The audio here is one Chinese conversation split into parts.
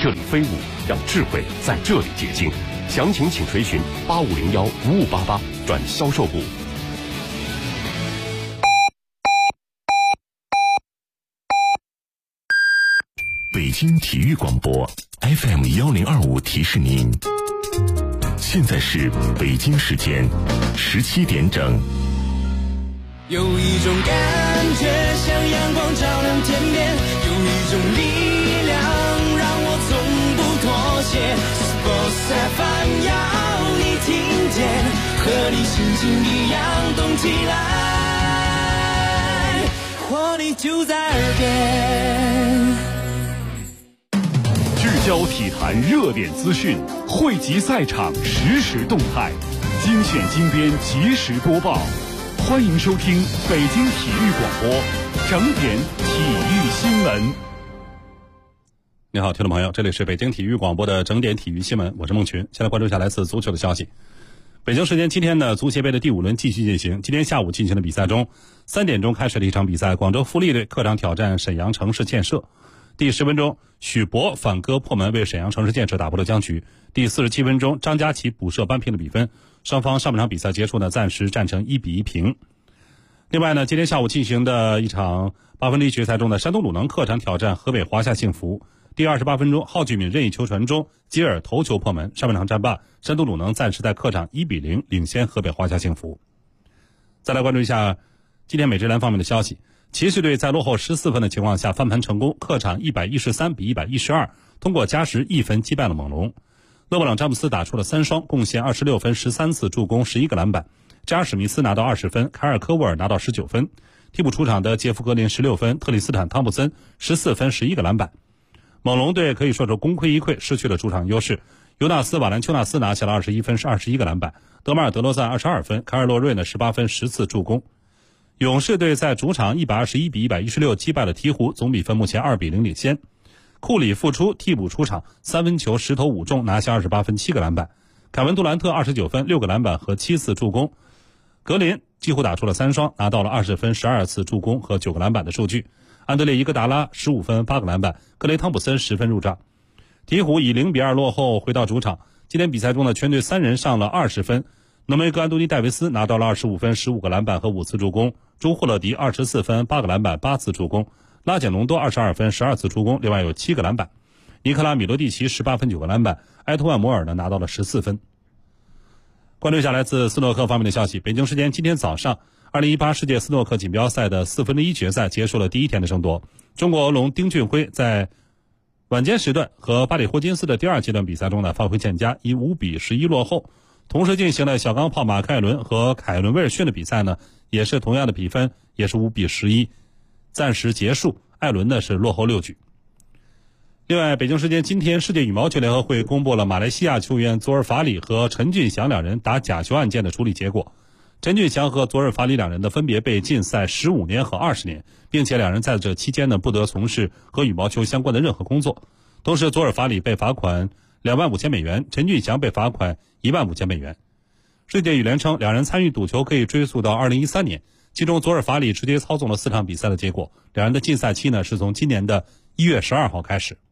这里飞舞，让智慧在这里结晶。详情请垂询8501-5588转销售部。 北京体育广播 FM1025提示您，现在是北京时间17点整。 有一种感觉像阳光照亮天边，有一种力量让我从不妥协。Sports FM 要你听见，和你心情一样动起来，活力就在耳边。 聚焦体坛热点资讯，汇集赛场实时动态，精选精编及时播报。欢迎收听北京体育广播整点体育新闻。 你好，听众朋友，这里是北京体育广播的整点体育新闻，我是孟群。先来关注一下来自足球的消息。北京时间今天呢，足协杯的第5轮继续进行。今天下午进行的比赛中，3点钟开始的一场比赛，广州富力队客场挑战沈阳城市建设。第10分钟，许博反戈破门为沈阳城市建设打破了僵局。第47分钟，张家齐补射扳平了比分。双方上半场比赛结束呢，暂时战成1-1平。另外呢，今天下午进行的一场8分之一决赛中的山东鲁能客场挑战河北华夏幸福。第28分钟，郝俊敏任意球传中，吉尔头球破门。上半场战罢，山东鲁能暂时在客场1-0领先河北华夏幸福。再来关注一下今天美职篮方面的消息。骑士队在落后14分的情况下翻盘成功，客场113-112，通过加时1分击败了猛龙。勒布朗詹姆斯打出了3双，贡献26分、13次助攻、11个篮板。扎尔史密斯拿到20分，凯尔科沃尔拿到19分。替补出场的杰夫格林16分，特里斯坦汤普森14分、11个篮板。猛龙队可以说是功亏一篑，失去了主场优势。尤纳斯·瓦兰丘纳斯拿下了21分、21个篮板。德马尔·德罗赞22分，凯尔洛瑞呢18分、10次助攻。勇士队在主场121-116击败了鹈鹕，总比分目前2-0领先。库里复出，替补出场，3分球10投5中，拿下28分、7个篮板。凯文杜兰特29分、6个篮板和7次助攻。格林几乎打出了3双，拿到了20分、12次助攻和9个篮板的数据。安德烈·伊戈达拉15分、8个篮板，格雷·汤普森10分入账。鹈鹕以0-2落后回到主场。今天比赛中呢，全队3人上了20分。诺梅格·安东尼·戴维斯拿到了25分、15个篮板和5次助攻。朱霍勒迪24分、8个篮板、8次助攻。拉简隆多22分、12次助攻，另外有7个篮板。尼克拉·米罗蒂奇18分、9个篮板。埃托万·摩尔呢拿到了14分。关注一下来自斯诺克方面的消息。北京时间今天早上，2018世界斯诺克锦标赛的4分之一决赛结束了第一天的争夺。中国鹅龙丁俊晖在晚间时段和巴里霍金斯的第2阶段比赛中呢发挥欠佳，以5-11落后。同时进行了小钢炮马凯伦和凯伦威尔逊的比赛呢，也是同样的比分，也是5-11，暂时结束。艾伦呢是落后6局。另外，北京时间今天，世界羽毛球联合会公布了马来西亚球员佐尔法里和陈俊祥2人打假球案件的处理结果。陈俊祥和佐尔法里2人的分别被禁赛15年和20年，并且2人在这期间呢不得从事和羽毛球相关的任何工作。同时，佐尔法里被罚款25000美元，陈俊祥被罚款15000美元。世界羽联称，2人参与赌球可以追溯到2013年，其中佐尔法里直接操纵了4场比赛的结果。2人的禁赛期呢是从今年的1月12号开始。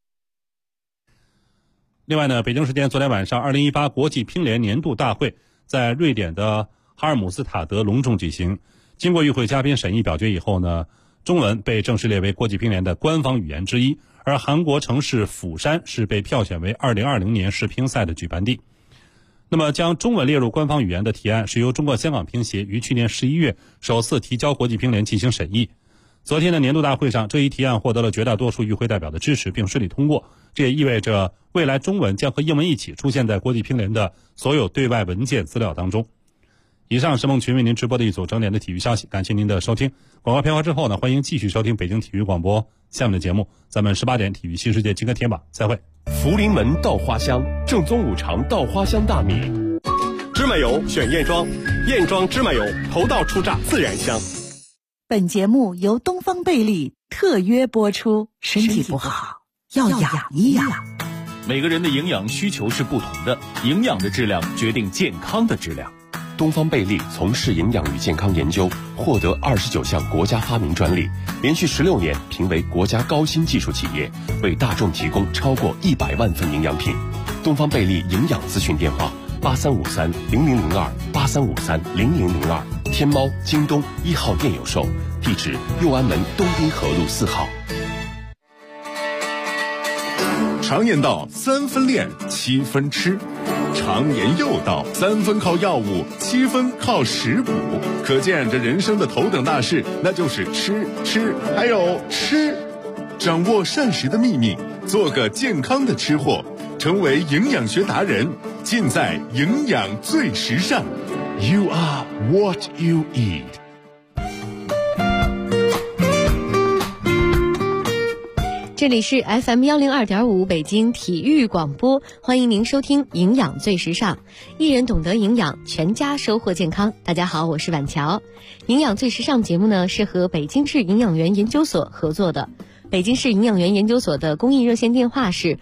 另外呢，北京时间昨天晚上，2018国际乒联年度大会在瑞典的哈尔姆斯塔德隆重举行。经过与会嘉宾审议表决以后呢，中文被正式列为国际乒联的官方语言之一，而韩国城市釜山是被票选为2020年世乒赛的举办地。那么将中文列入官方语言的提案是由中国香港乒协于去年11月首次提交国际乒联进行审议。昨天的年度大会上，这一提案获得了绝大多数与会代表的支持并顺利通过。这也意味着未来中文将和英文一起出现在国际乒联的所有对外文件资料当中。以上是孟群为您直播的一组整点的体育消息，感谢您的收听。广告片花之后呢，欢迎继续收听北京体育广播下面的节目。咱们18点体育新世界金科铁马再会。 福临门稻花香，正宗五常稻花香大米。芝麻油选燕庄，燕庄芝麻油头道出榨自然香。 本节目由东方贝利特约播出。身体不好要养一养。 每个人的营养需求是不同的，营养的质量决定健康的质量。 东方贝利从事营养与健康研究，获得29项国家发明专利，连续16年评为国家高新技术企业，为大众提供超过100万份营养品。东方贝利营养咨询电话83530002，83530002，天猫、京东1号店有售，地址右安门东滨河路4号。 常言道3分练7分吃，常言又道3分靠药物7分靠食补，可见这人生的头等大事那就是吃还有吃。掌握膳食的秘密，做个健康的吃货，成为营养学达人，尽在营养最时尚。 You are what you eat。 这里是 FM102.5 北京体育广播，欢迎您收听营养最时尚，一人懂得营养，全家收获健康。大家好，我是婉乔。营养最时尚节目呢是和北京市营养员研究所合作的，北京市营养员研究所的公益热线电话是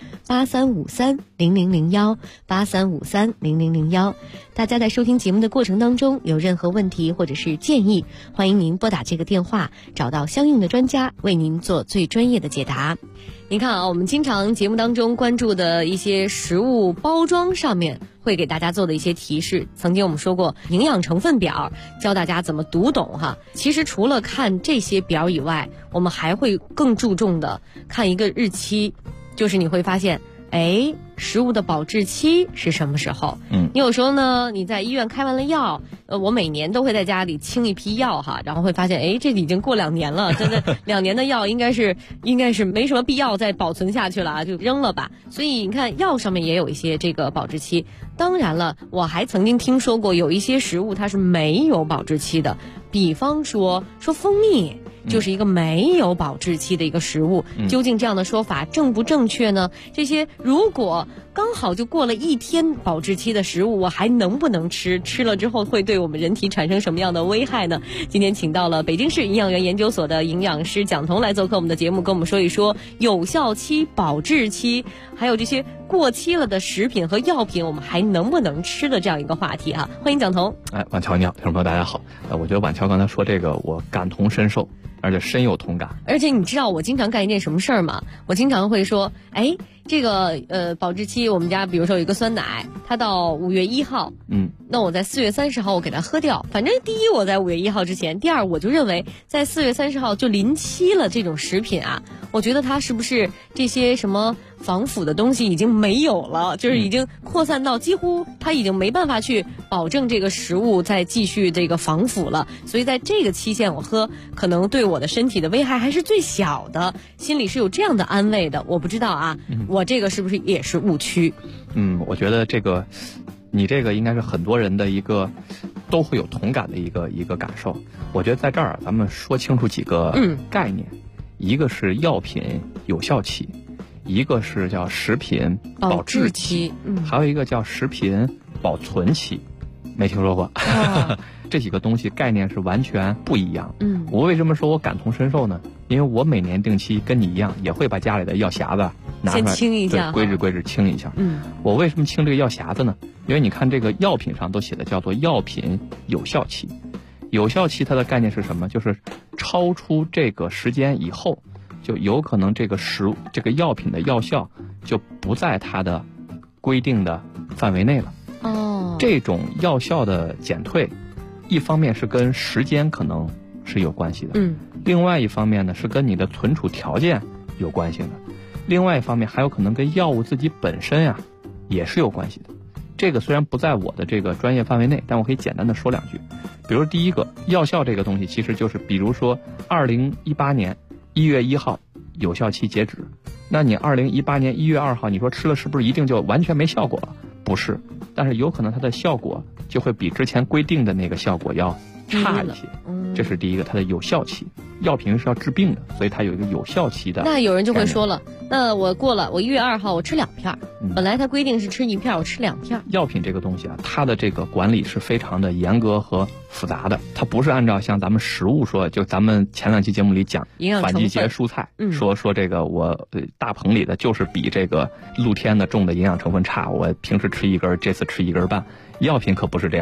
83530001，83530001。大家在收听节目的过程当中有任何问题或者是建议，欢迎您拨打这个电话，找到相应的专家为您做最专业的解答。你看啊，我们经常节目当中关注的一些食物包装上面会给大家做的一些提示，曾经我们说过营养成分表，教大家怎么读懂哈。其实除了看这些表以外，我们还会更注重的看一个日期，就是你会发现食物的保质期是什么时候？你有时候呢，你在医院开完了药，我每年都会在家里清一批药哈，然后会发现，这已经过2年了，真的2年的药应该是没什么必要再保存下去了啊，就扔了吧。所以你看，药上面也有一些这个保质期。当然了，我还曾经听说过有一些食物它是没有保质期的，比方说蜂蜜。就是一个没有保质期的一个食物，究竟这样的说法正不正确呢？这些如果刚好就过了1天保质期的食物，我还能不能吃？吃了之后会对我们人体产生什么样的危害呢？今天请到了北京市营养员研究所的营养师蒋彤来做客我们的节目，跟我们说一说有效期、保质期，还有这些过期了的食品和药品，我们还能不能吃的这样一个话题啊！欢迎蒋彤。 婉乔你好，听众朋友大家好。我觉得婉乔刚才说这个，我感同身受。而且深有同感。 而且你知道我经常干一件什么事儿吗？我经常会说，这个保质期，我们家比如说有一个酸奶，它到5月1号，那我在4月30号我给它喝掉。反正第一，我在5月1号之前；第二，我就认为在4月30号就临期了这种食品啊，我觉得它是不是这些什么防腐的东西已经没有了，就是已经扩散到几乎它已经没办法去保证这个食物再继续这个防腐了。所以在这个期限我喝，可能对我的身体的危害还是最小的，心里是有这样的安慰的。我不知道啊，我这个是不是也是误区？ 我觉得你这个应该是很多人的一个都会有同感的一个感受。我觉得在这儿咱们说清楚几个概念，一个是药品有效期，一个是叫食品保质期，还有一个叫食品保存期，没听说过。这几个东西概念是完全不一样。我为什么说我感同身受呢？因为我每年定期跟你一样，也会把家里的药匣子拿出来， 先清一下， 对，规制清一下。我为什么清这个药匣子呢？因为你看这个药品上都写的叫做药品有效期。有效期它的概念是什么？就是超出这个时间以后，就有可能这个药品的药效就不在它的规定的范围内了。这种药效的减退，一方面是跟时间可能是有关系的，另外一方面呢是跟你的存储条件有关系的，另外一方面还有可能跟药物自己本身也是有关系的。这个虽然不在我的这个专业范围内，但我可以简单的说2句。比如第一个，药效这个东西其实就是比如说2018年1月1号有效期截止，那你2018年1月2号你说吃了是不是一定就完全没效果了？不是，但是有可能它的效果就会比之前规定的那个效果要差一些。这是第一个，它的有效期。药品是要治病的，所以它有一个有效期的。 那有人就会说了，那我过了，我1月2号我吃2片，本来它规定是吃1片，我吃2片。 药品这个东西它的这个管理是非常的严格和复杂的，它不是按照像咱们食物说，就咱们前2期节目里讲反季节蔬菜，说这个我大棚里的就是比这个露天的种的营养成分差，我平时吃1根，这次吃1根半。药品可不是这样的。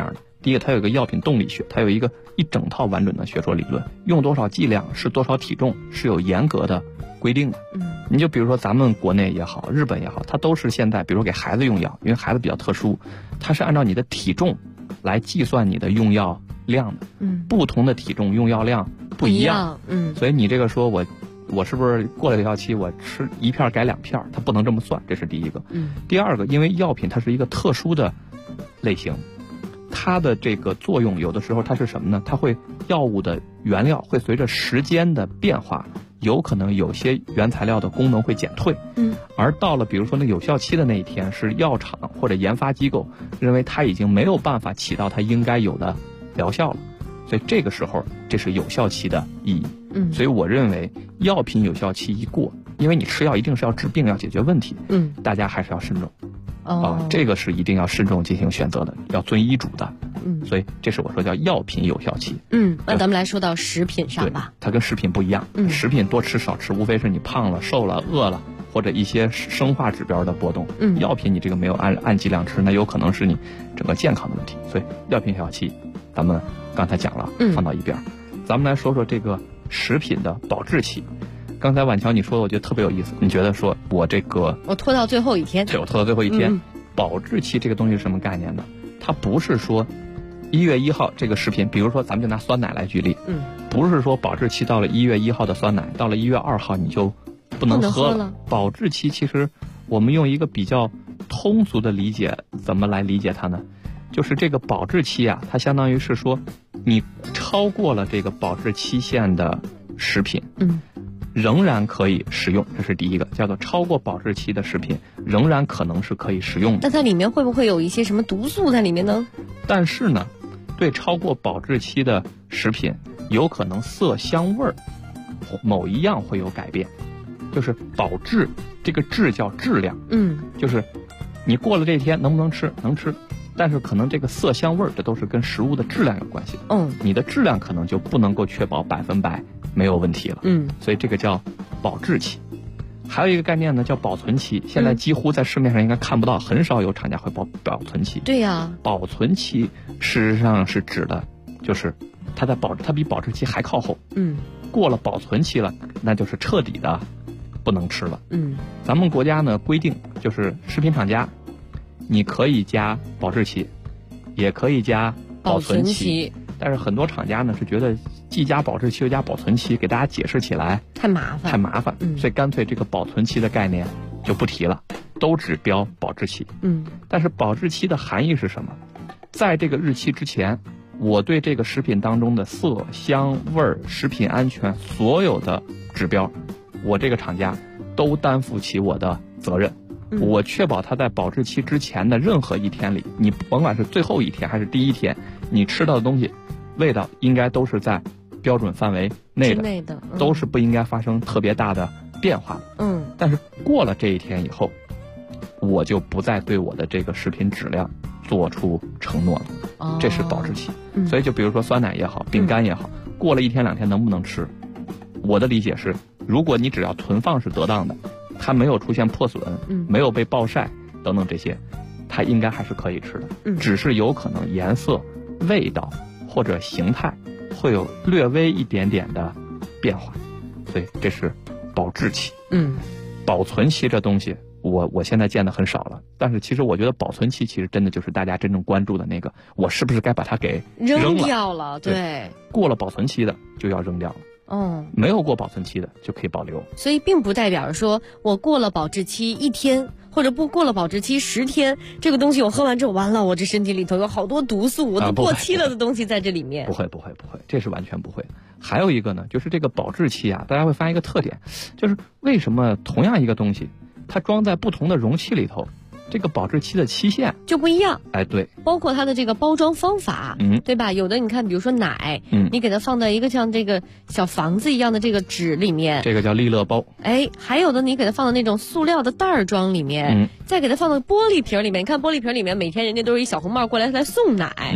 第一个，它有一个药品动力学，它有一整套完整的学说理论，用多少剂量是多少体重是有严格的规定的。你就比如说咱们国内也好，日本也好，它都是现在比如说给孩子用药，因为孩子比较特殊，它是按照你的体重来计算你的用药量的。不同的体重用药量不一样。所以你这个说我是不是过了有效期我吃1片改2片，它不能这么算，这是第一个。第二个，因为药品它是一个特殊的类型，它的这个作用有的时候它是什么呢？它会药物的原料会随着时间的变化，有可能有些原材料的功能会减退。而到了比如说那有效期的那一天，是药厂或者研发机构认为它已经没有办法起到它应该有的疗效了，所以这个时候这是有效期的意义。所以我认为药品有效期一过，因为你吃药一定是要治病要解决问题，大家还是要慎重。这个是一定要慎重进行选择的，要遵医嘱的。所以这是我说叫药品有效期。 那咱们来说到食品上吧。 它跟食品不一样。食品多吃少吃，无非是你胖了、瘦了、饿了，或者一些生化指标的波动。药品你这个没有按剂量吃，那有可能是你整个健康的问题。所以药品有效期，咱们刚才讲了，放到一边。咱们来说说这个食品的保质期。刚才婉乔你说的我觉得特别有意思，你觉得说我拖到最后一天。对，我拖到最后一天。保质期这个东西是什么概念呢？它不是说1月1号这个食品，比如说咱们就拿酸奶来举例，不是说保质期到了1月1号的酸奶，到了1月2号你就不能喝了。保质期其实我们用一个比较通俗的理解，怎么来理解它呢？就是这个保质期啊，它相当于是说你超过了这个保质期限的食品，仍然可以食用，这是第一个，叫做超过保质期的食品仍然可能是可以食用的。 那它里面会不会有一些什么毒素在里面呢？ 但是呢，对超过保质期的食品，有可能色香味儿某一样会有改变，就是保质，这个质叫质量，就是你过了这一天能不能吃？能吃，但是可能这个色香味儿，这都是跟食物的质量有关系的。你的质量可能就不能够确保100%没有问题了。所以这个叫保质期。还有一个概念呢，叫保存期。现在几乎在市面上应该看不到，很少有厂家会保存期。 对呀， 保存期事实上是指的，就是它比保质期还靠后。过了保存期了，那就是彻底的不能吃了。咱们国家呢规定，就是食品厂家，你可以加保质期，也可以加保存期。但是很多厂家呢是觉得既加保质期又加保存期，给大家解释起来太麻烦，所以干脆这个保存期的概念就不提了，都只标保质期。但是保质期的含义是什么？在这个日期之前，我对这个食品当中的色香味儿、食品安全所有的指标，我这个厂家都担负起我的责任。我确保它在保质期之前的任何一天里，你甭管是最后一天还是第一天，你吃到的东西味道应该都是在标准范围内的，都是不应该发生特别大的变化的。但是过了这一天以后，我就不再对我的这个食品质量做出承诺了。这是保质期。所以就比如说酸奶也好，饼干也好，过了1天2天能不能吃？我的理解是，如果你只要存放是得当的，它没有出现破损，没有被暴晒等等这些，它应该还是可以吃的。只是有可能颜色、味道或者形态会有略微一点点的变化，所以这是保质期。保存期这东西我现在见的很少了，但是其实我觉得保存期其实真的就是大家真正关注的那个，我是不是该把它给扔掉了？对， 过了保存期的就要扔掉了。没有过保存期的就可以保留。 所以并不代表说我过了保质期1天，或者不过了保质期10天，这个东西我喝完之后完了，我这身体里头有好多毒素，我都过期了的东西在这里面。 不会，这是完全不会。还有一个呢，就是这个保质期啊，大家会发现一个特点，就是为什么同样一个东西，它装在不同的容器里头，这个保质期的期限就不一样。 对， 包括它的这个包装方法，对吧？有的你看，比如说奶，你给它放在一个像这个小房子一样的这个纸里面， 这个叫利乐包。 还有的你给它放到那种塑料的袋儿装里面，再给它放到玻璃瓶里面。你看玻璃瓶里面，每天人家都是一小红帽过来送奶。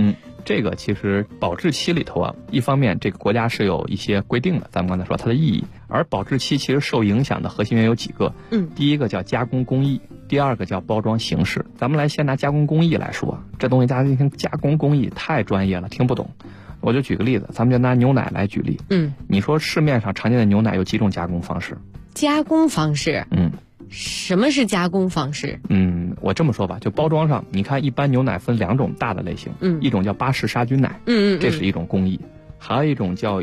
这个其实保质期里头啊，一方面这个国家是有一些规定的，咱们刚才说它的意义，而保质期其实受影响的核心原因有几个。第一个叫加工工艺，第二个叫包装形式。咱们来先拿加工工艺来说，这东西大家一听加工工艺太专业了，听不懂。我就举个例子，咱们就拿牛奶来举例。你说市面上常见的牛奶有几种加工方式？ 加工方式？什么是加工方式？ 我这么说吧，就包装上，你看一般牛奶分2种大的类型，一种叫巴氏杀菌奶，这是一种工艺，还有一种叫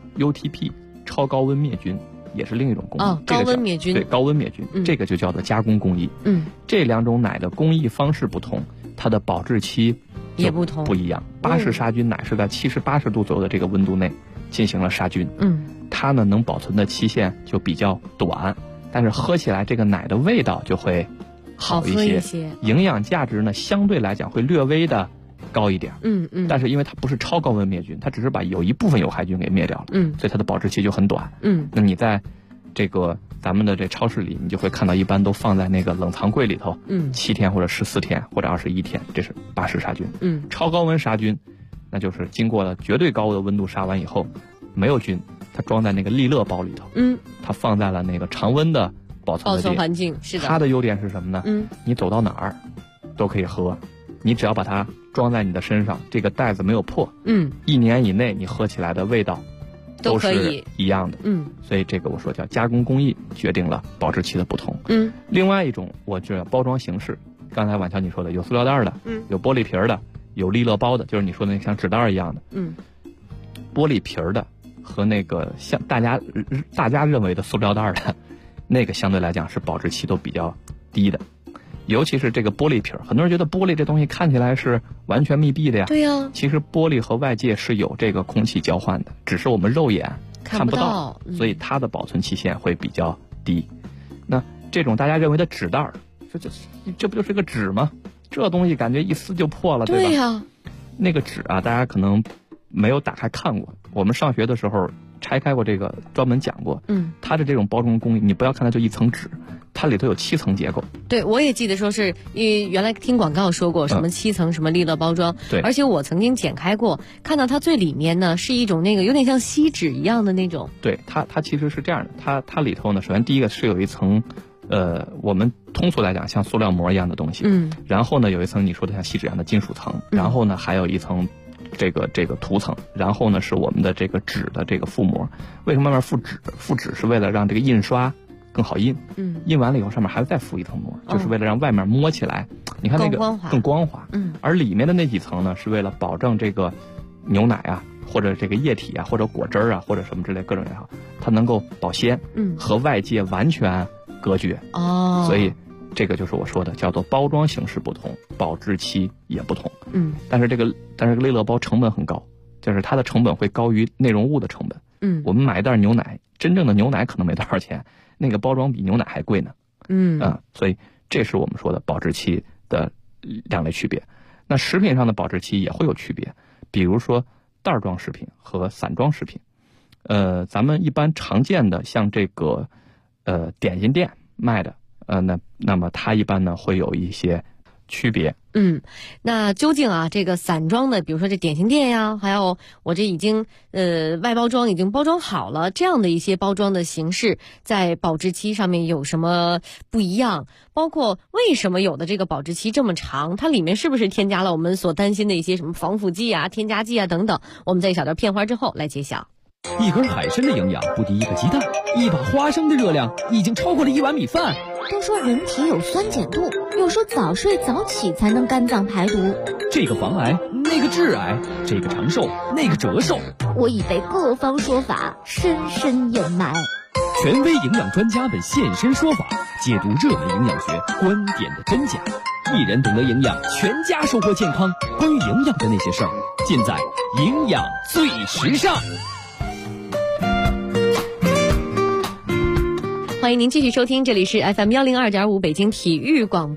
UTP 超高温灭菌，也是另一种工艺。 高温灭菌。 对，高温灭菌，这个就叫做加工工艺。这2种奶的工艺方式不同，它的保质期也不一样。巴氏杀菌奶是在70、80度左右的这个温度内进行了杀菌，它呢能保存的期限就比较短，但是喝起来这个奶的味道就会好一些，营养价值呢相对来讲会略微的高一点。但是因为它不是超高温灭菌，它只是把有一部分有害菌给灭掉了，所以它的保质期就很短。那你在这个咱们的这超市里，你就会看到一般都放在那个冷藏柜里头，7天或者14天或者21天，这是巴氏杀菌。超高温杀菌，那就是经过了绝对高的温度杀完以后，没有菌，它装在那个利乐包里头，它放在了那个常温的保存环境。是的。 它的优点是什么呢？你走到哪儿都可以喝，你只要把它装在你的身上，这个袋子没有破，1年以内你喝起来的味道都是一样的。所以这个我说叫加工工艺决定了保质期的不同。另外一种我觉得包装形式，刚才婉乔你说的有塑料袋的，有玻璃瓶的，有利乐包的，就是你说的那像纸袋一样的。玻璃瓶的和那个像大家认为的塑料袋的，那个相对来讲是保质期都比较低的。尤其是这个玻璃瓶，很多人觉得玻璃这东西看起来是完全密闭的呀。 对呀。 其实玻璃和外界是有这个空气交换的，只是我们肉眼看不到，所以它的保存期限会比较低。那这种大家认为的纸袋，这不就是个纸吗？这东西感觉一撕就破了，对吧？ 对呀。 那个纸啊，大家可能没有打开看过，我们上学的时候拆开过这个，专门讲过。它的这种包装工艺，你不要看它就一层纸，它里头有7层结构。 对，我也记得说是，原来听广告说过什么7层什么利乐包装。 对。 而且我曾经剪开过，看到它最里面呢是一种那个有点像锡纸一样的那种。 对，它其实是这样的，它里头呢，首先第一个是有一层，我们通俗来讲像塑料膜一样的东西。然后呢有一层你说的像锡纸一样的金属层，然后呢还有一层这个涂层，然后呢是我们的这个纸的这个覆膜。为什么外面覆纸？覆纸是为了让这个印刷更好印。印完了以后上面还要再覆一层膜，就是为了让外面摸起来，你看那个更光滑。而里面的那几层呢，是为了保证这个牛奶啊，或者这个液体啊，或者果汁啊，或者什么之类各种也好，它能够保鲜，和外界完全隔绝。所以这个就是我说的，叫做包装形式不同，保质期也不同。但是这个利乐包成本很高，就是它的成本会高于内容物的成本。我们买一袋牛奶，真正的牛奶可能没多少钱，那个包装比牛奶还贵呢。所以这是我们说的保质期的2类区别。那食品上的保质期也会有区别，比如说袋装食品和散装食品。咱们一般常见的像这个点心店卖的，那么它一般呢会有一些区别。 那究竟啊这个散装的，比如说这点心店呀，还有我这已经外包装已经包装好了，这样的一些包装的形式，在保质期上面有什么不一样？包括为什么有的这个保质期这么长，它里面是不是添加了我们所担心的一些什么防腐剂啊、添加剂啊等等？我们在一小段片花之后来揭晓。 一根海参的营养不敌一个鸡蛋，一把花生的热量已经超过了1碗米饭。 都说人体有酸碱度，又说早睡早起才能肝脏排毒。 这个防癌，那个致癌，这个长寿，那个折寿。 我已被各方说法深深掩埋。 权威营养专家们现身说法，解读热门营养学观点的真假。一人懂得营养，全家收获健康。关于营养的那些事儿，尽在营养最时尚。 欢迎您继续收听，这里是 FM 102.5北京体育广播。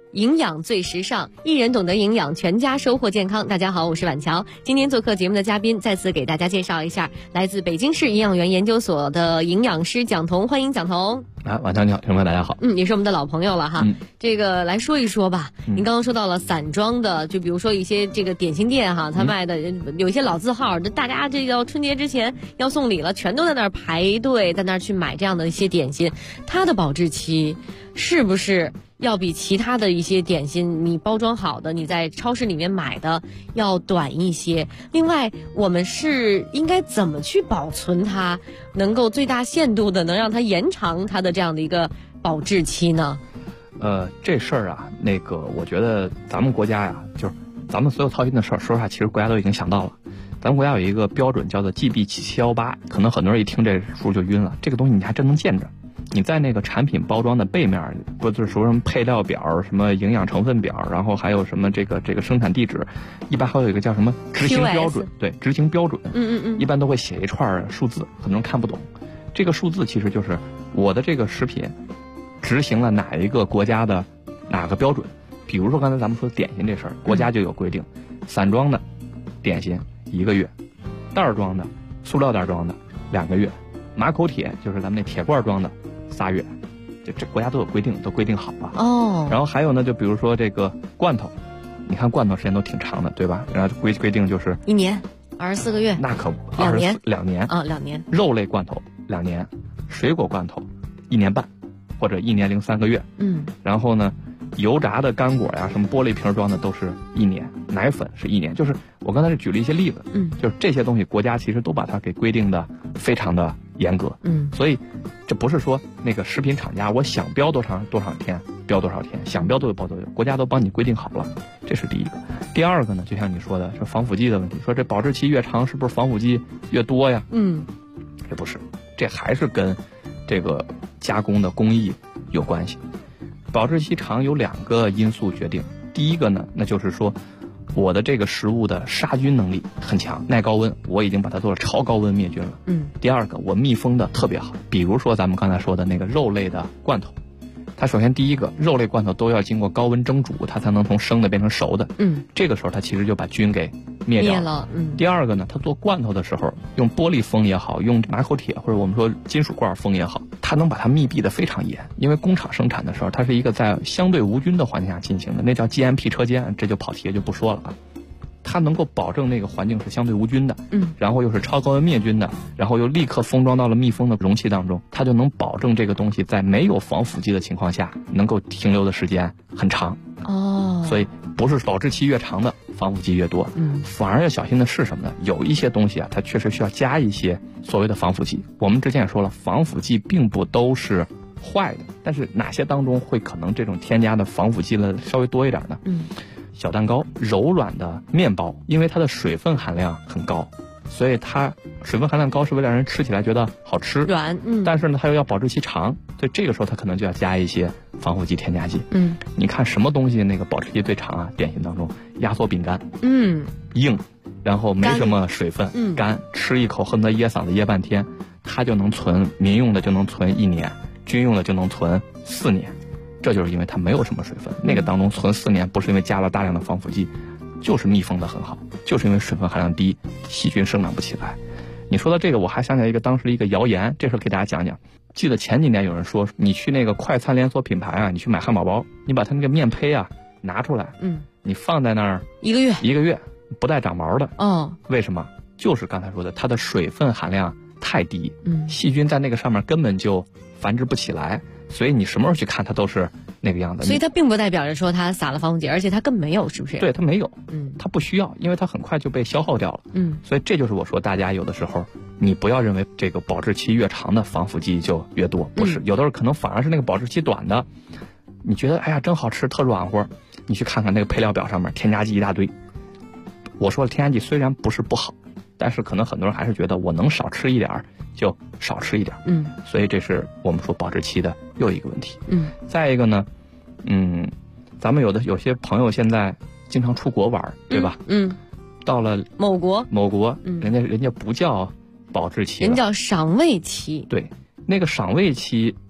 营养最时尚，一人懂得营养，全家收获健康。大家好，我是婉乔。今天做客节目的嘉宾，再次给大家介绍一下，来自北京市营养园研究所的营养师蒋彤，欢迎蒋彤。 婉乔你好，听众朋友大家好。 也是我们的老朋友了哈。这个来说一说吧。您刚刚说到了散装的，就比如说一些这个点心店哈，他卖的有一些老字号，大家这个春节之前要送礼了，全都在那儿排队，在那儿去买这样的一些点心，它的保质期是不是要比其他的一些点心你包装好的你在超市里面买的要短一些？另外我们是应该怎么去保存它，能够最大限度的能让它延长它的这样的一个保质期呢？ 这事儿啊，我觉得咱们国家呀，就是咱们所有操心的事儿，说实话其实国家都已经想到了。咱们国家有一个标准叫做 GB7718， 可能很多人一听这数就晕了，这个东西你还真能见着。你在那个产品包装的背面，不就是说什么配料表、什么营养成分表，然后还有什么这个生产地址，一般还有一个叫什么执行标准，对，执行标准，一般都会写一串数字，很多人看不懂。这个数字其实就是我的这个食品执行了哪一个国家的哪个标准。比如说刚才咱们说点心这事儿，国家就有规定，散装的点心1个月，袋装的、塑料袋装的2个月，马口铁就是咱们那铁罐装的3月，这国家都有规定，都规定好了。 哦。 然后还有呢，就比如说这个罐头，你看罐头时间都挺长的，对吧？然后规定就是 1年24个月， 那可 2年 2年啊，2年。 肉类罐头2年，水果罐头1年半，或者1年零3个月。然后呢，油炸的干果呀，什么玻璃瓶装的都是1年，奶粉是1年。就是我刚才是举了一些例子，就是这些东西国家其实都把它给规定的非常的严格。所以这不是说那个食品厂家我想标多少天标多少天，想标多久标多久，国家都帮你规定好了，这是第一个。第二个呢，就像你说的，是防腐剂的问题，说这保质期越长是不是防腐剂越多呀？这不是，这还是跟这个加工的工艺有关系。保质期长有2个因素决定，第一个呢，那就是说我的这个食物的杀菌能力很强，耐高温，我已经把它做了超高温灭菌了。第二个，我密封的特别好，比如说咱们刚才说的那个肉类的罐头，它首先第一个，肉类罐头都要经过高温蒸煮，它才能从生的变成熟的。这个时候它其实就把菌给灭掉了。第二个呢，它做罐头的时候用玻璃封也好，用马口铁或者我们说金属罐封也好，它能把它密闭的非常严，因为工厂生产的时候它是一个在相对无菌的环境下进行的，那叫 GMP 车间，这就跑题就不说了啊。它能够保证那个环境是相对无菌的，然后又是超高温灭菌的，然后又立刻封装到了密封的容器当中，它就能保证这个东西在没有防腐剂的情况下能够停留的时间很长。所以不是保质期越长的防腐剂越多，反而要小心的是什么呢？有一些东西啊，它确实需要加一些所谓的防腐剂。我们之前也说了，防腐剂并不都是坏的，但是哪些当中会可能这种添加的防腐剂呢稍微多一点呢？小蛋糕、柔软的面包，因为它的水分含量很高，所以它水分含量高是为了让人吃起来觉得好吃软， 但是呢它又要保质期长，所以这个时候它可能就要加一些防腐剂添加剂。你看什么东西那个保质期最长啊？点心当中压缩饼干，硬，然后没什么水分，干，吃一口恨不得噎嗓子噎半天，它就能存，民用的就能存1年，军用的就能存4年。这就是因为它没有什么水分，那个当中存4年不是因为加了大量的防腐剂，就是密封的很好，就是因为水分含量低，细菌生长不起来。你说到这个，我还想起来当时一个谣言，这事给大家讲讲。记得前几年有人说，你去那个快餐连锁品牌啊，你去买汉堡包，你把它那个面胚啊拿出来，你放在那儿1个月不带长毛的。为什么？就是刚才说的，它的水分含量太低，细菌在那个上面根本就繁殖不起来，所以你什么时候去看它都是那个样子。 所以它并不代表着说它撒了防腐剂，而且它根本没有，是不是？ 对，它没有，它不需要，因为它很快就被消耗掉了。所以这就是我说大家有的时候你不要认为这个保质期越长的防腐剂就越多，不是，有的时候可能反而是那个保质期短的，你觉得哎呀真好吃特软和，你去看看那个配料表上面添加剂一大堆。我说了，添加剂虽然不是不好，但是可能很多人还是觉得我能少吃一点就少吃一点，所以这是我们说保质期的又一个问题。再一个呢，咱们有些朋友现在经常出国玩，对吧？到了某国，人家不叫保质期了， 人叫赏味期。 对，那个赏味期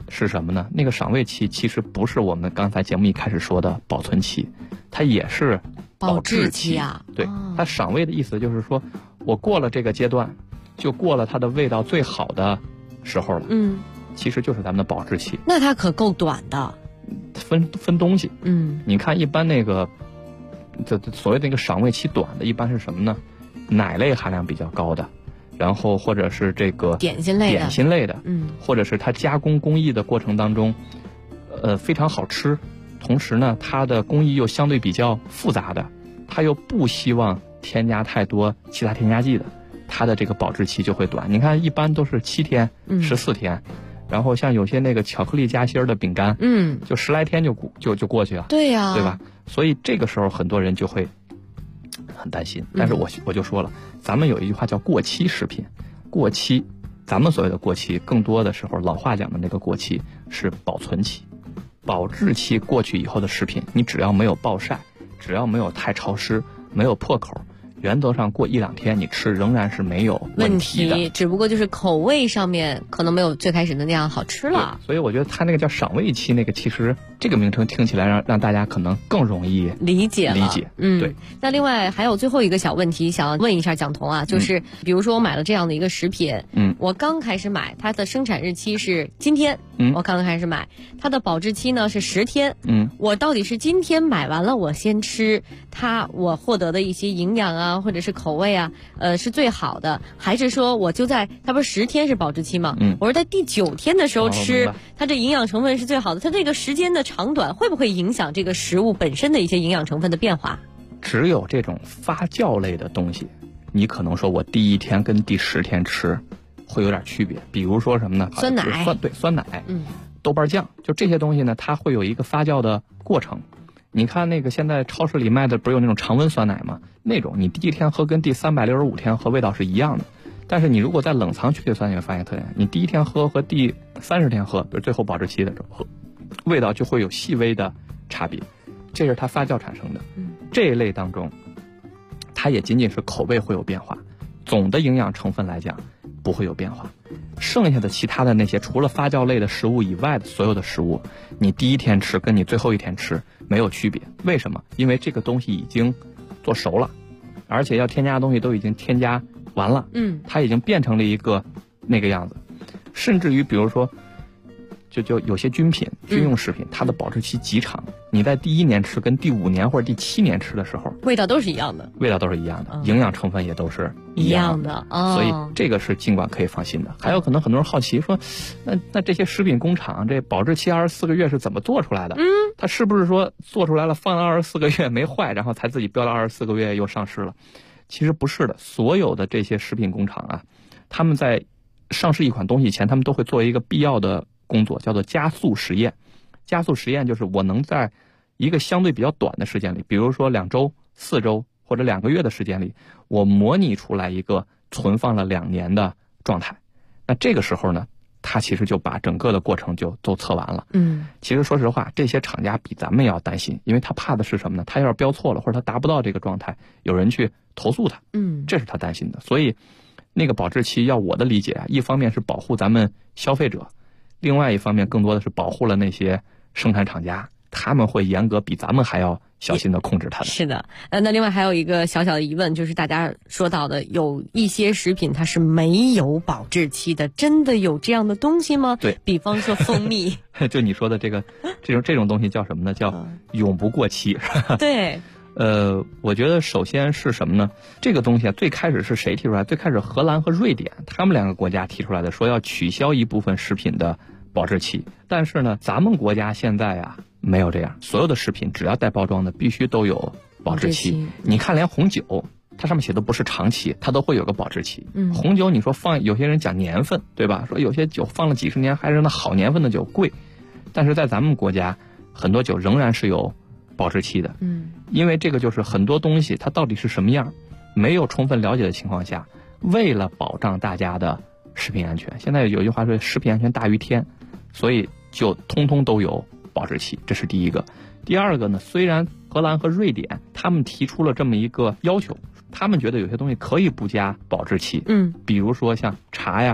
是什么呢？那个赏味期其实不是我们刚才节目一开始说的保存期，它也是保质期啊。 对，它赏味的意思就是说，我过了这个阶段，就过了它的味道最好的时候了。其实就是咱们的保质期。 那它可够短的。 分东西。你看一般那个，所谓的那个赏味期短的，一般是什么呢？奶类含量比较高的。然后或者是这个点心类的， 或者是它加工工艺的过程当中，非常好吃，同时呢，它的工艺又相对比较复杂的，它又不希望添加太多其他添加剂的，它的这个保质期就会短。你看，一般都是7天、14天，然后像有些那个巧克力夹心的饼干，就10来天就过去了， 对呀， 对吧？所以这个时候很多人就会很担心。但是我就说了，咱们有一句话叫过期食品，过期，咱们所谓的过期，更多的时候老话讲的那个过期是保存期，保质期过去以后的食品，你只要没有暴晒，只要没有太潮湿，没有破口，原则上过1-2天你吃仍然是没有问题的， 只不过就是口味上面可能没有最开始的那样好吃了。 所以我觉得它那个叫赏味期，那个其实这个名称听起来让大家可能更容易理解。 对。 那另外还有最后一个小问题想要问一下蒋彤啊，就是比如说我买了这样的一个食品，我刚开始买，它的生产日期是今天，我刚开始买，它的保质期呢是10天，我到底是今天买完了我先吃它，我获得的一些营养啊或者是口味啊是最好的，还是说我就在它不是10天是保质期吗？我是在第9天的时候吃，它这营养成分是最好的，它这个时间的长短会不会影响这个食物本身的一些营养成分的变化？ 只有这种发酵类的东西，你可能说我第1天跟第10天吃会有点区别。比如说什么呢？ 酸奶， 酸奶，豆瓣酱，就这些东西呢，它会有一个发酵的过程。你看那个现在超市里卖的不是有那种常温酸奶吗？那种你第1天喝跟第365天喝味道是一样的，但是你如果在冷藏区里酸，你会发现特点，你第1天喝和第30天喝，比如最后保质期的时候喝，味道就会有细微的差别，这是它发酵产生的。这一类当中，它也仅仅是口味会有变化，总的营养成分来讲不会有变化。剩下的其他的那些除了发酵类的食物以外的所有的食物，你第1天吃跟你最后1天吃没有区别。为什么？因为这个东西已经做熟了，而且要添加的东西都已经添加完了，它已经变成了一个那个样子。甚至于比如说就有些军用食品，它的保质期极长，你在第1年吃跟第5年或者第7年吃的时候， 味道都是一样的， 营养成分也都是一样的，所以这个是尽管可以放心的。还有可能很多人好奇说，那这些食品工厂这保质期24个月是怎么做出来的？它是不是说做出来了放了24个月没坏，然后才自己标了24个月又上市了？其实不是的，所有的这些食品工厂啊，他们在上市一款东西前，他们都会做一个必要的工作，叫做加速实验。加速实验就是我能在一个相对比较短的时间里，比如说2周、4周或者2个月的时间里，我模拟出来一个存放了2年的状态。那这个时候呢，它其实就把整个的过程就都测完了。其实说实话，这些厂家比咱们要担心，因为他怕的是什么呢？他要是标错了，或者他达不到这个状态，有人去投诉他。这是他担心的。所以那个保质期，要我的理解啊，一方面是保护咱们消费者，另外一方面更多的是保护了那些生产厂家，他们会严格比咱们还要小心的控制它的。 是的，那另外还有一个小小的疑问，就是大家说到的有一些食品它是没有保质期的，真的有这样的东西吗？ 对， 比方说蜂蜜， 就你说的这种东西叫什么呢？叫永不过期。 对。 我觉得首先是什么呢？这个东西啊，最开始是谁提出来？最开始荷兰和瑞典他们2个国家提出来的，说要取消一部分食品的保质期。但是呢，咱们国家现在啊没有这样，所有的食品只要带包装的必须都有保质期。你看连红酒，它上面写的不是长期，它都会有个保质期。红酒你说放，有些人讲年份，对吧？说有些酒放了几十年还是那好年份的酒贵，但是在咱们国家很多酒仍然是有保质期的。因为这个就是很多东西它到底是什么样，没有充分了解的情况下，为了保障大家的食品安全，现在有句话说食品安全大于天，所以就通通都有保质期，这是第一个。第二个呢，虽然荷兰和瑞典他们提出了这么一个要求，他们觉得有些东西可以不加保质期，比如说像茶呀、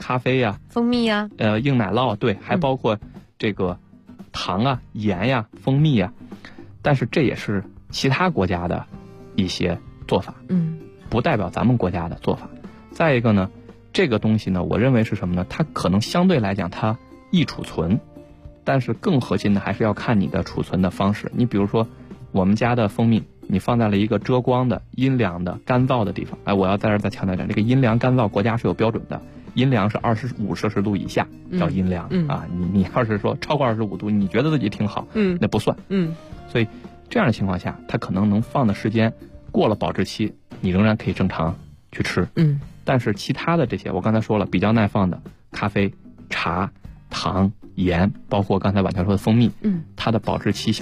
咖啡呀、 蜂蜜呀、 硬奶酪，对，还包括这个糖啊、盐呀、蜂蜜呀。但是这也是其他国家的一些做法，不代表咱们国家的做法。再一个呢，这个东西呢，我认为是什么呢？它可能相对来讲它易储存，但是更核心的还是要看你的储存的方式。你比如说我们家的蜂蜜，你放在了一个遮光的、阴凉的、干燥的地方。我要在这儿再强调一下，这个阴凉干燥国家是有标准的，阴凉是25摄氏度以下叫阴凉啊。你要是说超过25度，你觉得自己挺好，那不算。所以这样的情况下，它可能能放的时间过了保质期，你仍然可以正常去吃。但是其他的这些，我刚才说了，比较耐放的咖啡、茶、糖、盐，包括刚才婉乔说的蜂蜜，它的保质期